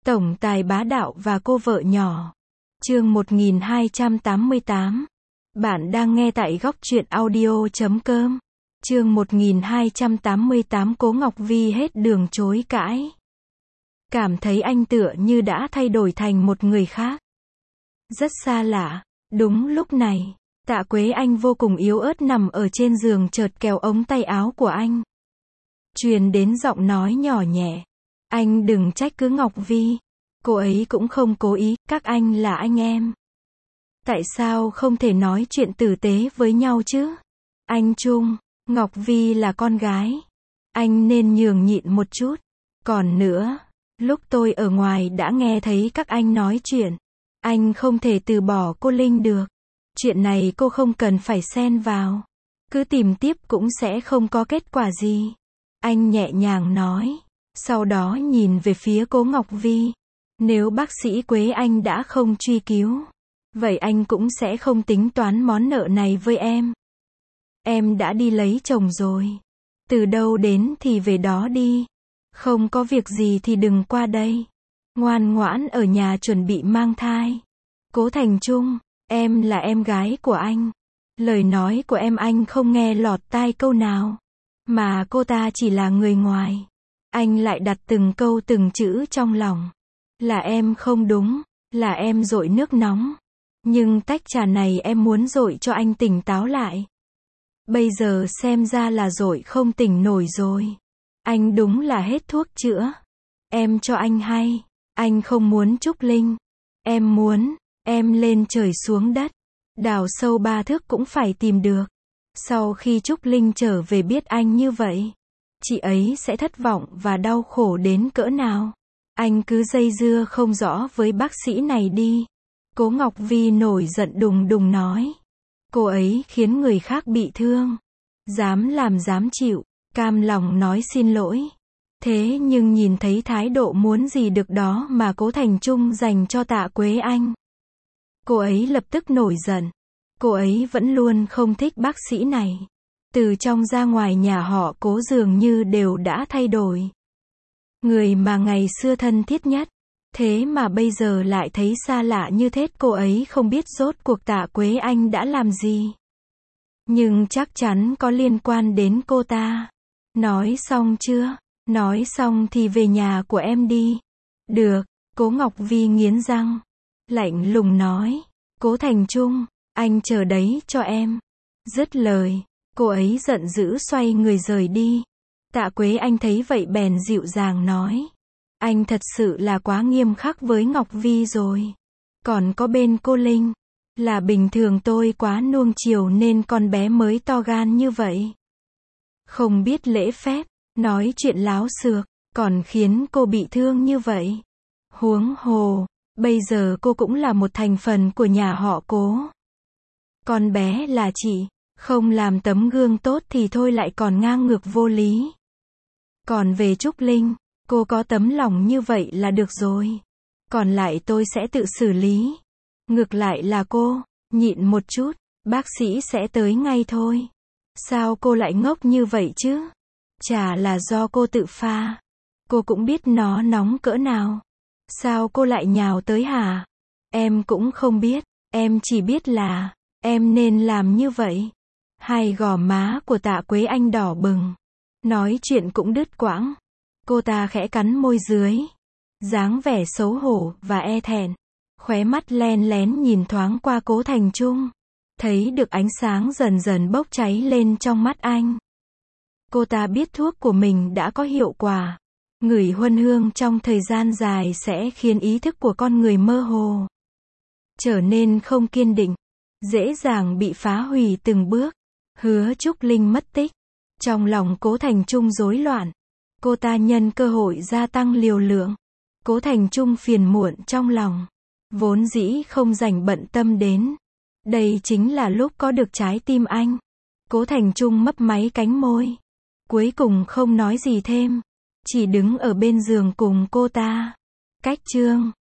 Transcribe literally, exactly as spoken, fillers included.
Tổng tài bá đạo và cô vợ nhỏ. Chương một nghìn hai trăm tám mươi tám. Bạn đang nghe tại góc truyện audio chấm com. Chương một nghìn hai trăm tám mươi tám. Cố Ngọc Vi hết đường chối cãi. Cảm thấy anh tựa như đã thay đổi thành một người khác. Rất xa lạ. Đúng lúc này, Tạ Quế Anh vô cùng yếu ớt nằm ở trên giường chợt kéo ống tay áo của anh. Truyền đến giọng nói nhỏ nhẹ. Anh đừng trách cứ Ngọc Vi. Cô ấy cũng không cố ý, các anh là anh em. Tại sao không thể nói chuyện tử tế với nhau chứ? Anh Trung, Ngọc Vi là con gái. Anh nên nhường nhịn một chút. Còn nữa, lúc tôi ở ngoài đã nghe thấy các anh nói chuyện. Anh không thể từ bỏ cô Linh được. Chuyện này cô không cần phải xen vào. Cứ tìm tiếp cũng sẽ không có kết quả gì. Anh nhẹ nhàng nói. Sau đó nhìn về phía Cố Ngọc Vi. Nếu bác sĩ Quế Anh đã không truy cứu, vậy anh cũng sẽ không tính toán món nợ này với em. Em đã đi lấy chồng rồi. Từ đâu đến thì về đó đi. Không có việc gì thì đừng qua đây. Ngoan ngoãn ở nhà chuẩn bị mang thai. Cố Thành Trung, em là em gái của anh. Lời nói của em anh không nghe lọt tai câu nào. Mà cô ta chỉ là người ngoài. Anh lại đặt từng câu từng chữ trong lòng. Là em không đúng, là em dội nước nóng. Nhưng tách trà này em muốn dội cho anh tỉnh táo lại. Bây giờ xem ra là dội không tỉnh nổi rồi. Anh đúng là hết thuốc chữa. Em cho anh hay, anh không muốn Trúc Linh. Em muốn, em lên trời xuống đất. Đào sâu ba thước cũng phải tìm được. Sau khi Trúc Linh trở về biết anh như vậy, chị ấy sẽ thất vọng và đau khổ đến cỡ nào. Anh cứ dây dưa không rõ với bác sĩ này đi. Cố Ngọc Vi nổi giận đùng đùng nói. Cô ấy khiến người khác bị thương. Dám làm dám chịu, cam lòng nói xin lỗi. Thế nhưng nhìn thấy thái độ muốn gì được đó mà Cố Thành Trung dành cho Tạ Quế Anh. Cô ấy lập tức nổi giận. Cô ấy vẫn luôn không thích bác sĩ này. Từ trong ra ngoài nhà họ Cố dường như đều đã thay đổi. Người mà ngày xưa thân thiết nhất, thế mà bây giờ lại thấy xa lạ như thế. Cô ấy không biết rốt cuộc Tạ Quế Anh đã làm gì. Nhưng chắc chắn có liên quan đến cô ta. Nói xong chưa? Nói xong thì về nhà của em đi. Được, Cố Ngọc Vi nghiến răng. Lạnh lùng nói. Cố Thành Trung, anh chờ đấy cho em. Dứt lời, cô ấy giận dữ xoay người rời đi. Tạ Quế Anh thấy vậy bèn dịu dàng nói. Anh thật sự là quá nghiêm khắc với Ngọc Vi rồi. Còn có bên cô Linh. Là bình thường tôi quá nuông chiều nên con bé mới to gan như vậy. Không biết lễ phép, nói chuyện láo xược, còn khiến cô bị thương như vậy. Huống hồ, bây giờ cô cũng là một thành phần của nhà họ Cố. Con bé là chị, không làm tấm gương tốt thì thôi lại còn ngang ngược vô lý. Còn về Trúc Linh, cô có tấm lòng như vậy là được rồi. Còn lại tôi sẽ tự xử lý. Ngược lại là cô, nhịn một chút, bác sĩ sẽ tới ngay thôi. Sao cô lại ngốc như vậy chứ? Chả là do cô tự pha. Cô cũng biết nó nóng cỡ nào. Sao cô lại nhào tới hả? Em cũng không biết, em chỉ biết là, em nên làm như vậy. Hai gò má của Tạ Quế Anh đỏ bừng. Nói chuyện cũng đứt quãng. Cô ta khẽ cắn môi dưới. Dáng vẻ xấu hổ và e thẹn. Khóe mắt len lén nhìn thoáng qua Cố Thành Trung. Thấy được ánh sáng dần dần bốc cháy lên trong mắt anh. Cô ta biết thuốc của mình đã có hiệu quả. Ngửi huân hương trong thời gian dài sẽ khiến ý thức của con người mơ hồ. Trở nên không kiên định. Dễ dàng bị phá hủy từng bước. Hứa Trúc Linh mất tích. Trong lòng Cố Thành Trung rối loạn. Cô ta nhân cơ hội gia tăng liều lượng. Cố Thành Trung phiền muộn trong lòng. Vốn dĩ không rảnh bận tâm đến. Đây chính là lúc có được trái tim anh. Cố Thành Trung mấp máy cánh môi. Cuối cùng không nói gì thêm. Chỉ đứng ở bên giường cùng cô ta. Cách chương.